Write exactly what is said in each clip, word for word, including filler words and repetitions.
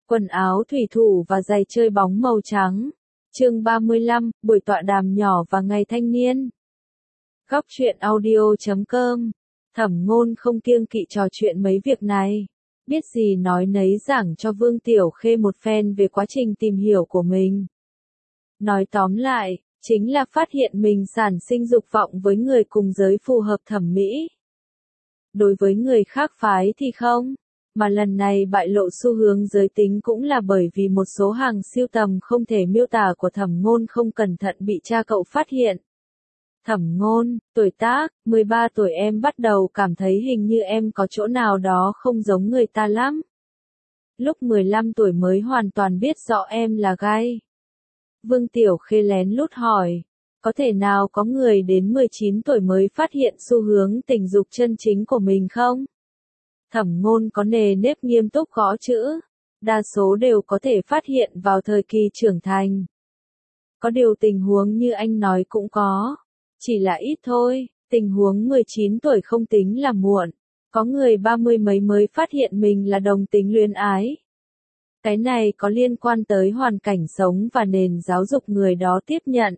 quần áo thủy thủ và giày chơi bóng màu trắng. Chương ba mươi lăm, buổi tọa đàm nhỏ và ngày thanh niên. Góc truyện audio chấm com. Thẩm Ngôn không kiêng kỵ trò chuyện mấy việc này. Biết gì nói nấy giảng cho Vương Tiểu Khê một phen về quá trình tìm hiểu của mình. Nói tóm lại, chính là phát hiện mình sản sinh dục vọng với người cùng giới phù hợp thẩm mỹ. Đối với người khác phái thì không, mà lần này bại lộ xu hướng giới tính cũng là bởi vì một số hàng sưu tầm không thể miêu tả của Thẩm Ngôn không cẩn thận bị cha cậu phát hiện. Thẩm Ngôn, tuổi tác, mười ba tuổi em bắt đầu cảm thấy hình như em có chỗ nào đó không giống người ta lắm. Lúc mười lăm tuổi mới hoàn toàn biết rõ em là gay. Vương Tiểu Khê lén lút hỏi, có thể nào có người đến mười chín tuổi mới phát hiện xu hướng tình dục chân chính của mình không? Thẩm Ngôn có nề nếp nghiêm túc gõ chữ, đa số đều có thể phát hiện vào thời kỳ trưởng thành. Có điều tình huống như anh nói cũng có, chỉ là ít thôi, tình huống mười chín tuổi không tính là muộn, có người ba mươi mấy mới phát hiện mình là đồng tính luyến ái. Cái này có liên quan tới hoàn cảnh sống và nền giáo dục người đó tiếp nhận.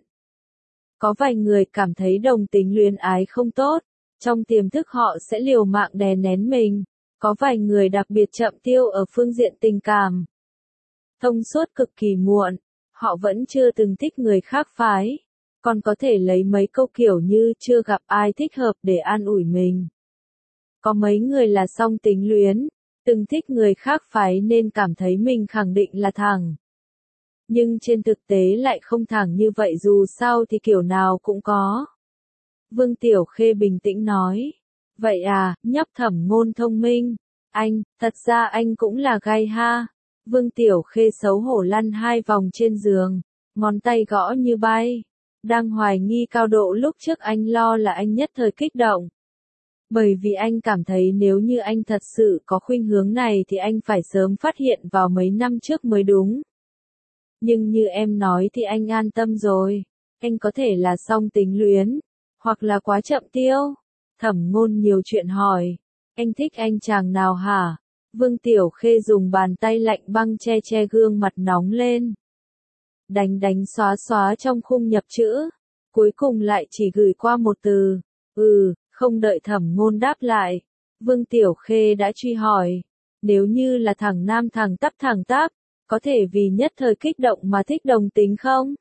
Có vài người cảm thấy đồng tính luyến ái không tốt, trong tiềm thức họ sẽ liều mạng đè nén mình. Có vài người đặc biệt chậm tiêu ở phương diện tình cảm. Thông suốt cực kỳ muộn, họ vẫn chưa từng thích người khác phái. Còn có thể lấy mấy câu kiểu như chưa gặp ai thích hợp để an ủi mình. Có mấy người là song tính luyến, từng thích người khác phái nên cảm thấy mình khẳng định là thẳng. Nhưng trên thực tế lại không thẳng như vậy, dù sao thì kiểu nào cũng có. Vương Tiểu Khê bình tĩnh nói. Vậy à, nhóc Thẩm Ngôn thông minh. Anh, thật ra anh cũng là gay ha. Vương Tiểu Khê xấu hổ lăn hai vòng trên giường, ngón tay gõ như bay. Đang hoài nghi cao độ lúc trước anh lo là anh nhất thời kích động. Bởi vì anh cảm thấy nếu như anh thật sự có khuynh hướng này thì anh phải sớm phát hiện vào mấy năm trước mới đúng. Nhưng như em nói thì anh an tâm rồi. Anh có thể là song tính luyến, hoặc là quá chậm tiêu. Thẩm Ngôn nhiều chuyện hỏi. Anh thích anh chàng nào hả? Vương Tiểu Khê dùng bàn tay lạnh băng che che gương mặt nóng lên. Đánh đánh xóa xóa trong khung nhập chữ. Cuối cùng lại chỉ gửi qua một từ. Ừ, không đợi Thẩm Ngôn đáp lại. Vương Tiểu Khê đã truy hỏi. Nếu như là thằng nam thằng tắp thằng tắp, có thể vì nhất thời kích động mà thích đồng tính không?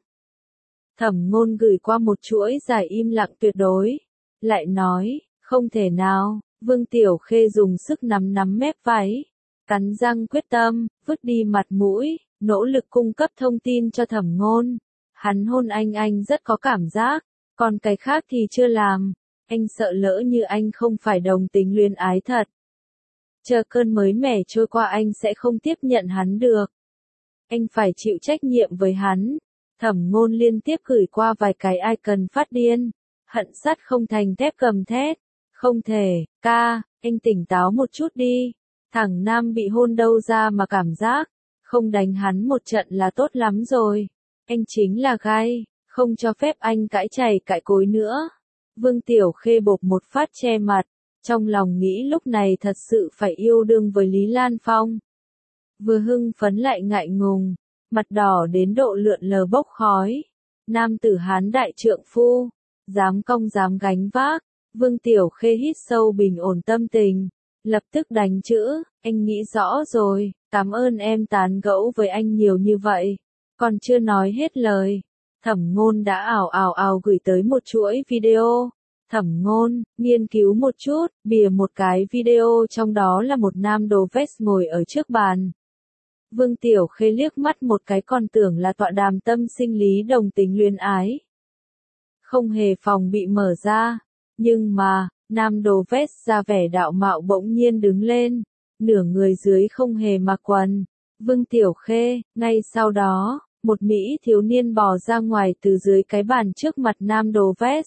Thẩm Ngôn gửi qua một chuỗi dài im lặng tuyệt đối. Lại nói, không thể nào. Vương Tiểu Khê dùng sức nắm nắm mép váy, cắn răng quyết tâm, vứt đi mặt mũi, nỗ lực cung cấp thông tin cho Thẩm Ngôn. Hắn hôn anh anh rất có cảm giác, còn cái khác thì chưa làm. Anh sợ lỡ như anh không phải đồng tính luyến ái thật. Chờ cơn mới mẻ trôi qua anh sẽ không tiếp nhận hắn được. Anh phải chịu trách nhiệm với hắn. Thẩm Ngôn liên tiếp gửi qua vài cái icon phát điên. Hận sắt không thành thép gầm thét. Không thể, ca, anh tỉnh táo một chút đi. Thằng nam bị hôn đâu ra mà cảm giác. Không đánh hắn một trận là tốt lắm rồi. Anh chính là gay, không cho phép anh cãi chày cãi cối nữa. Vương Tiểu Khê bộp một phát che mặt. Trong lòng nghĩ lúc này thật sự phải yêu đương với Lý Lan Phong. Vừa hưng phấn lại ngại ngùng. Mặt đỏ đến độ lượn lờ bốc khói. Nam tử Hán đại trượng phu. Dám cong dám gánh vác. Vương Tiểu Khê hít sâu bình ổn tâm tình. Lập tức đánh chữ, anh nghĩ rõ rồi, cảm ơn em tán gẫu với anh nhiều như vậy. Còn chưa nói hết lời. Thẩm Ngôn đã ào ào ào gửi tới một chuỗi video. Thẩm Ngôn, nghiên cứu một chút, bìa một cái video trong đó là một nam đồ vest ngồi ở trước bàn. Vương Tiểu Khê liếc mắt một cái còn tưởng là tọa đàm tâm sinh lý đồng tính luyến ái. Không hề phòng bị mở ra. Nhưng mà, nam đồ vest ra vẻ đạo mạo bỗng nhiên đứng lên, nửa người dưới không hề mặc quần. Vương Tiểu Khê, ngay sau đó, một Mỹ thiếu niên bò ra ngoài từ dưới cái bàn trước mặt nam đồ vest.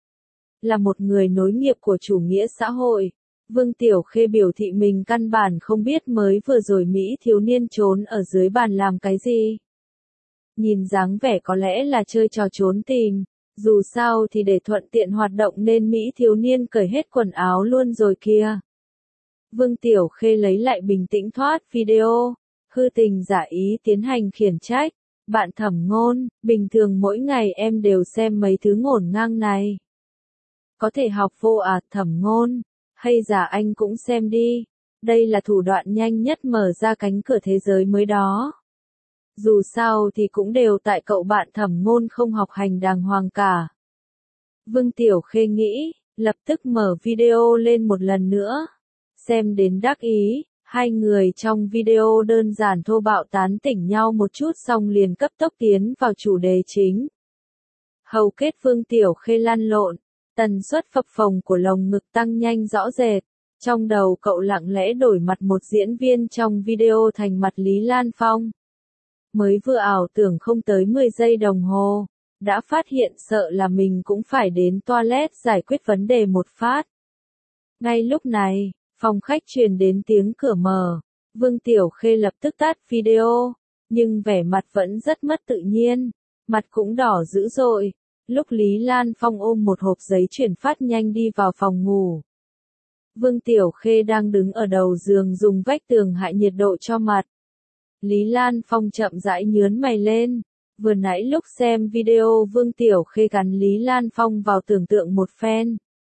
Là một người nối nghiệp của chủ nghĩa xã hội. Vương Tiểu Khê biểu thị mình căn bản không biết mới vừa rồi Mỹ thiếu niên trốn ở dưới bàn làm cái gì. Nhìn dáng vẻ có lẽ là chơi trò trốn tìm. Dù sao thì để thuận tiện hoạt động nên Mỹ thiếu niên cởi hết quần áo luôn rồi kia. Vương Tiểu Khê lấy lại bình tĩnh thoát video. hư tình giả ý tiến hành khiển trách. Bạn Thẩm Ngôn, bình thường mỗi ngày em đều xem mấy thứ ngổn ngang này. Có thể học vô à, Thẩm Ngôn, hay giả anh cũng xem đi. Đây là thủ đoạn nhanh nhất mở ra cánh cửa thế giới mới đó. Dù sao thì cũng đều tại cậu bạn Thẩm Ngôn không học hành đàng hoàng cả. Vương Tiểu Khê nghĩ, lập tức mở video lên một lần nữa. Xem đến đắc ý, hai người trong video đơn giản thô bạo tán tỉnh nhau một chút xong liền cấp tốc tiến vào chủ đề chính. Hầu kết Vương Tiểu Khê lăn lộn, tần suất phập phồng của lồng ngực tăng nhanh rõ rệt. Trong đầu cậu lặng lẽ đổi mặt một diễn viên trong video thành mặt Lý Lan Phong. Mới vừa ảo tưởng không tới mười giây đồng hồ, đã phát hiện sợ là mình cũng phải đến toilet giải quyết vấn đề một phát. Ngay lúc này, phòng khách truyền đến tiếng cửa mở, Vương Tiểu Khê lập tức tắt video, nhưng vẻ mặt vẫn rất mất tự nhiên, mặt cũng đỏ dữ dội, lúc Lý Lan Phong ôm một hộp giấy chuyển phát nhanh đi vào phòng ngủ. Vương Tiểu Khê đang đứng ở đầu giường dùng vách tường hạ nhiệt độ cho mặt. Lý Lan Phong chậm rãi nhướn mày lên, vừa nãy lúc xem video Vương Tiểu Khê gắn Lý Lan Phong vào tưởng tượng một phen.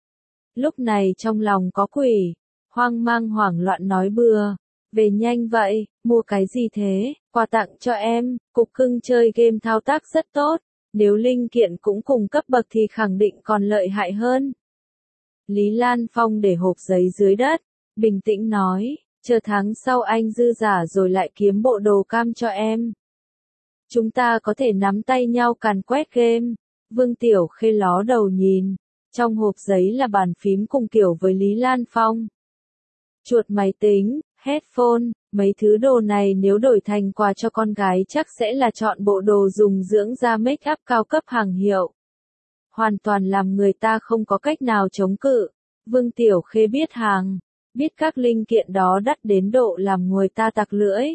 Lúc này trong lòng có quỷ, hoang mang hoảng loạn nói bừa, về nhanh vậy, mua cái gì thế, quà tặng cho em, cục cưng chơi game thao tác rất tốt, nếu linh kiện cũng cùng cấp bậc thì khẳng định còn lợi hại hơn. Lý Lan Phong để hộp giấy dưới đất, bình tĩnh nói, chờ tháng sau anh dư giả rồi lại kiếm bộ đồ cam cho em. Chúng ta có thể nắm tay nhau càn quét game. Vương Tiểu Khê ló đầu nhìn, trong hộp giấy là bàn phím cùng kiểu với Lý Lan Phong. Chuột máy tính, headphone, mấy thứ đồ này nếu đổi thành quà cho con gái chắc sẽ là chọn bộ đồ dùng dưỡng da make up cao cấp hàng hiệu. Hoàn toàn làm người ta không có cách nào chống cự. Vương Tiểu Khê biết hàng, biết các linh kiện đó đắt đến độ làm người ta tặc lưỡi.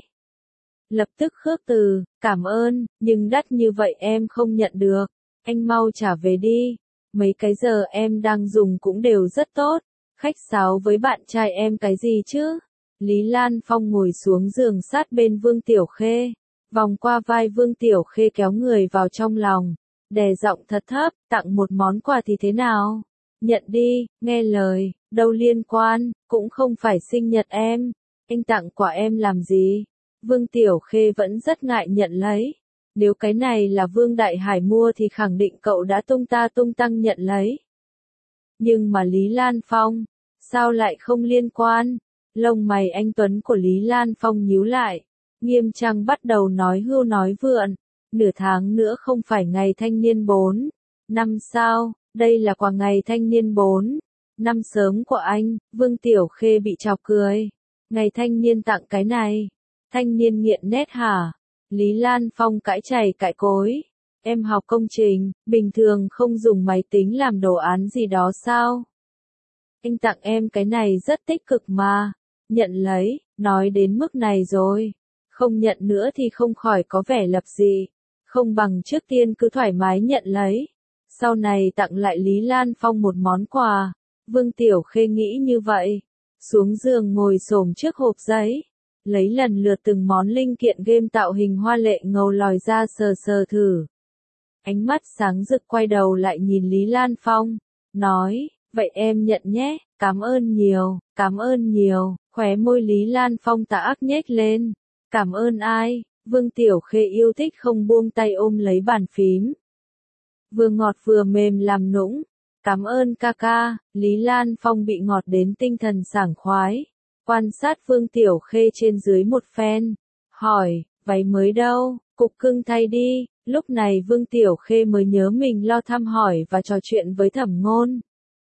Lập tức khước từ, cảm ơn, nhưng đắt như vậy em không nhận được, anh mau trả về đi, mấy cái giờ em đang dùng cũng đều rất tốt, khách sáo với bạn trai em cái gì chứ? Lý Lan Phong ngồi xuống giường sát bên Vương Tiểu Khê, vòng qua vai Vương Tiểu Khê kéo người vào trong lòng, đè giọng thật thấp, tặng một món quà thì thế nào? Nhận đi, nghe lời, đâu liên quan, cũng không phải sinh nhật em, anh tặng quà em làm gì? Vương Tiểu Khê vẫn rất ngại nhận lấy. Nếu cái này là Vương Đại Hải mua thì khẳng định cậu đã tung ta tung tăng nhận lấy. Nhưng mà Lý Lan Phong, sao lại không liên quan? Lông mày anh tuấn của Lý Lan Phong nhíu lại, nghiêm trang bắt đầu nói hưu nói vượn. Nửa tháng nữa không phải ngày thanh niên bốn năm sao, đây là quà ngày thanh niên bốn năm sớm của anh. Vương Tiểu Khê bị chọc cười. Ngày thanh niên tặng cái này. Thanh niên nghiện nét hả? Lý Lan Phong cãi chày cãi cối. Em học công trình, bình thường không dùng máy tính làm đồ án gì đó sao? Anh tặng em cái này rất tích cực mà. Nhận lấy, nói đến mức này rồi. Không nhận nữa thì không khỏi có vẻ lập dị. Không bằng trước tiên cứ thoải mái nhận lấy. Sau này tặng lại Lý Lan Phong một món quà. Vương Tiểu Khê nghĩ như vậy. Xuống giường ngồi xổm trước hộp giấy. Lấy lần lượt từng món linh kiện game tạo hình hoa lệ ngầu lòi ra sờ sờ thử. Ánh mắt sáng rực quay đầu lại nhìn Lý Lan Phong. Nói, vậy em nhận nhé, cảm ơn nhiều, cảm ơn nhiều. Khóe môi Lý Lan Phong tà ác nhếch lên. Cảm ơn ai? Vương Tiểu Khê yêu thích không buông tay ôm lấy bàn phím. Vừa ngọt vừa mềm làm nũng. Cảm ơn ca ca. Lý Lan Phong bị ngọt đến tinh thần sảng khoái. Quan sát Vương Tiểu Khê trên dưới một phen. Hỏi, váy mới đâu? Cục cưng thay đi. Lúc này Vương Tiểu Khê mới nhớ mình lo thăm hỏi và trò chuyện với Thẩm Ngôn.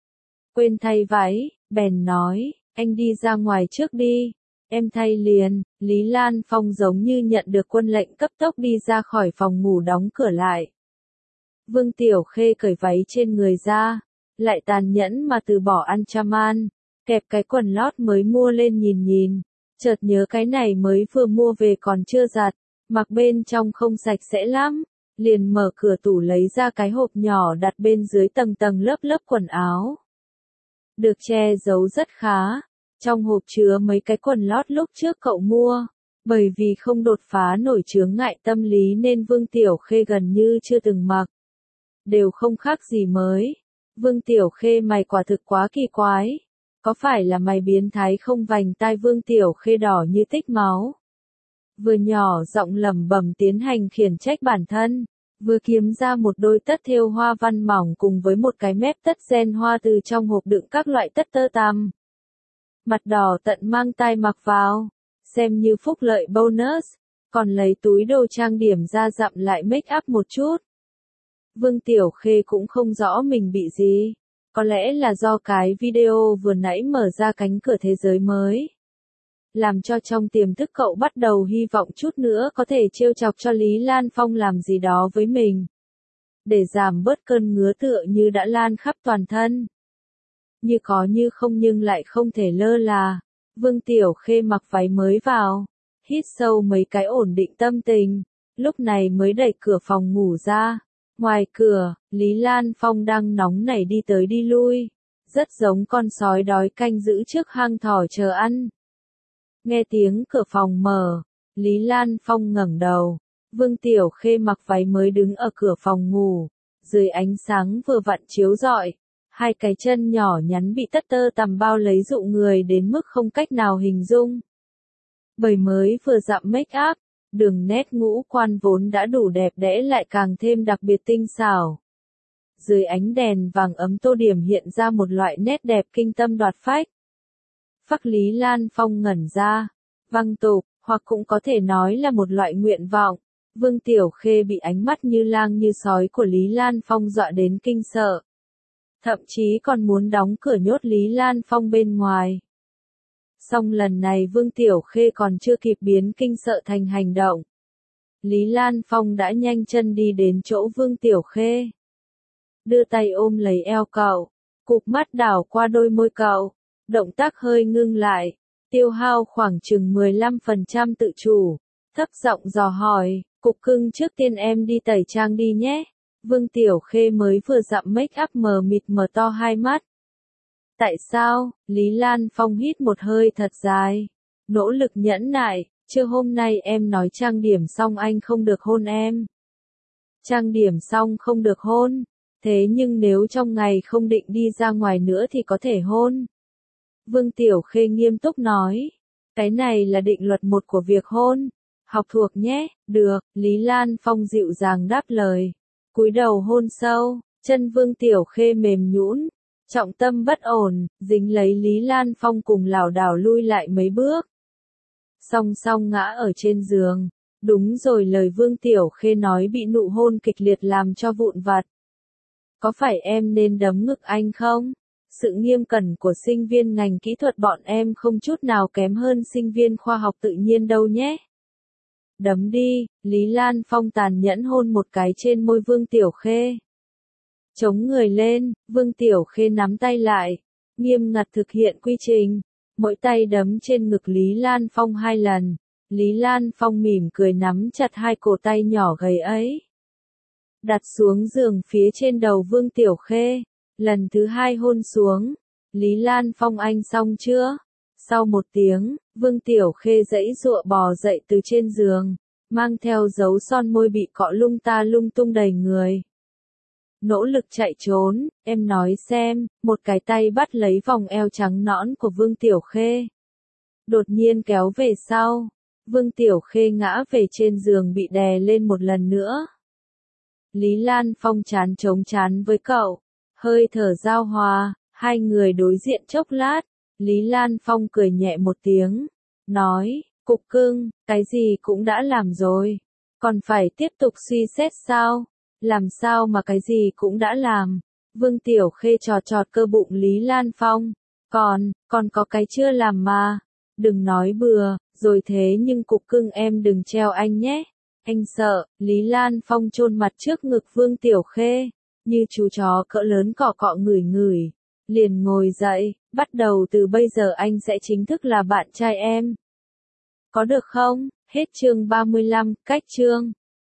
Quên thay váy, bèn nói, anh đi ra ngoài trước đi. Em thay liền. Lý Lan Phong giống như nhận được quân lệnh cấp tốc đi ra khỏi phòng ngủ đóng cửa lại. Vương Tiểu Khê cởi váy trên người ra, lại tàn nhẫn mà từ bỏ ăn chaman, kẹp cái quần lót mới mua lên nhìn nhìn, chợt nhớ cái này mới vừa mua về còn chưa giặt, mặc bên trong không sạch sẽ lắm, liền mở cửa tủ lấy ra cái hộp nhỏ đặt bên dưới tầng tầng lớp lớp quần áo. Được che giấu rất khá, trong hộp chứa mấy cái quần lót lúc trước cậu mua, Bởi vì không đột phá nổi chướng ngại tâm lý nên Vương Tiểu Khê gần như chưa từng mặc. Đều không khác gì mới. Vương Tiểu Khê mày quả thực quá kỳ quái. Có phải là mày biến thái không? Vành tai Vương Tiểu Khê đỏ như tích máu. Vừa nhỏ giọng lẩm bẩm tiến hành khiển trách bản thân, vừa kiếm ra một đôi tất thêu hoa văn mỏng cùng với một cái mép tất ren hoa từ trong hộp đựng các loại tất tơ tằm. Mặt đỏ tận mang tai mặc vào, xem như phúc lợi bonus, còn lấy túi đồ trang điểm ra dặm lại make up một chút. Vương Tiểu Khê cũng không rõ mình bị gì, có lẽ là do cái video vừa nãy mở ra cánh cửa thế giới mới. Làm cho trong tiềm thức cậu bắt đầu hy vọng chút nữa có thể trêu chọc cho Lý Lan Phong làm gì đó với mình. Để giảm bớt cơn ngứa tựa như đã lan khắp toàn thân. Như có như không nhưng lại không thể lơ là. Vương Tiểu Khê mặc váy mới vào, hít sâu mấy cái ổn định tâm tình, lúc này mới đẩy cửa phòng ngủ ra. Ngoài cửa, Lý Lan Phong đang nóng nảy đi tới đi lui, rất giống con sói đói canh giữ trước hang thỏ chờ ăn. Nghe tiếng cửa phòng mở, Lý Lan Phong ngẩng đầu, Vương Tiểu Khê mặc váy mới đứng ở cửa phòng ngủ, dưới ánh sáng vừa vặn chiếu rọi, hai cái chân nhỏ nhắn bị tất tơ tằm bao lấy dụ người đến mức không cách nào hình dung. Bởi mới vừa dặm make up, đường nét ngũ quan vốn đã đủ đẹp đẽ lại càng thêm đặc biệt tinh xảo. Dưới ánh đèn vàng ấm tô điểm hiện ra một loại nét đẹp kinh tâm đoạt phách. Phác Lý Lan Phong ngẩn ra, văng tục, hoặc cũng có thể nói là một loại nguyện vọng. Vương Tiểu Khê bị ánh mắt như lang như sói của Lý Lan Phong dọa đến kinh sợ. Thậm chí còn muốn đóng cửa nhốt Lý Lan Phong bên ngoài. Song lần này Vương Tiểu Khê còn chưa kịp biến kinh sợ thành hành động. Lý Lan Phong đã nhanh chân đi đến chỗ Vương Tiểu Khê. Đưa tay ôm lấy eo cậu, cụp mắt đảo qua đôi môi cậu. Động tác hơi ngưng lại, tiêu hao khoảng chừng mười lăm phần trăm tự chủ, thấp giọng dò hỏi, cục cưng trước tiên em đi tẩy trang đi nhé. Vương Tiểu Khê mới vừa dặm make up mờ mịt mở to hai mắt. Tại sao? Lý Lan Phong hít một hơi thật dài, nỗ lực nhẫn nại, chưa hôm nay em nói trang điểm xong anh không được hôn em. Trang điểm xong không được hôn, thế nhưng nếu trong ngày không định đi ra ngoài nữa thì có thể hôn. Vương Tiểu Khê nghiêm túc nói, cái này là định luật một của việc hôn, học thuộc nhé. Được, Lý Lan Phong dịu dàng đáp lời, cúi đầu hôn sâu, chân Vương Tiểu Khê mềm nhũn, trọng tâm bất ổn, dính lấy Lý Lan Phong cùng lảo đảo lui lại mấy bước. Song song ngã ở trên giường, đúng rồi lời Vương Tiểu Khê nói bị nụ hôn kịch liệt làm cho vụn vặt. Có phải em nên đấm ngực anh không? Sự nghiêm cẩn của sinh viên ngành kỹ thuật bọn em không chút nào kém hơn sinh viên khoa học tự nhiên đâu nhé. Đấm đi, Lý Lan Phong tàn nhẫn hôn một cái trên môi Vương Tiểu Khê. Chống người lên, Vương Tiểu Khê nắm tay lại, nghiêm ngặt thực hiện quy trình, mỗi tay đấm trên ngực Lý Lan Phong hai lần. Lý Lan Phong mỉm cười nắm chặt hai cổ tay nhỏ gầy ấy. Đặt xuống giường phía trên đầu Vương Tiểu Khê. Lần thứ hai hôn xuống, Lý Lan Phong anh xong chưa? Sau một tiếng, Vương Tiểu Khê giãy giụa bò dậy từ trên giường, mang theo dấu son môi bị cọ lung ta lung tung đầy người. Nỗ lực chạy trốn, em nói xem, một cái tay bắt lấy vòng eo trắng nõn của Vương Tiểu Khê. Đột nhiên kéo về sau, Vương Tiểu Khê ngã về trên giường bị đè lên một lần nữa. Lý Lan Phong chán chống chán với cậu. Hơi thở giao hòa, hai người đối diện chốc lát, Lý Lan Phong cười nhẹ một tiếng, nói, cục cưng, cái gì cũng đã làm rồi, còn phải tiếp tục suy xét sao, làm sao mà cái gì cũng đã làm. Vương Tiểu Khê trọt trọt cơ bụng Lý Lan Phong, còn, còn có cái chưa làm mà, đừng nói bừa, rồi thế nhưng cục cưng em đừng treo anh nhé, anh sợ. Lý Lan Phong chôn mặt trước ngực Vương Tiểu Khê. Như chú chó cỡ lớn cọ cọ ngửi ngửi, liền ngồi dậy, bắt đầu từ bây giờ anh sẽ chính thức là bạn trai em. Có được không? Hết chương ba mươi lăm, cách chương.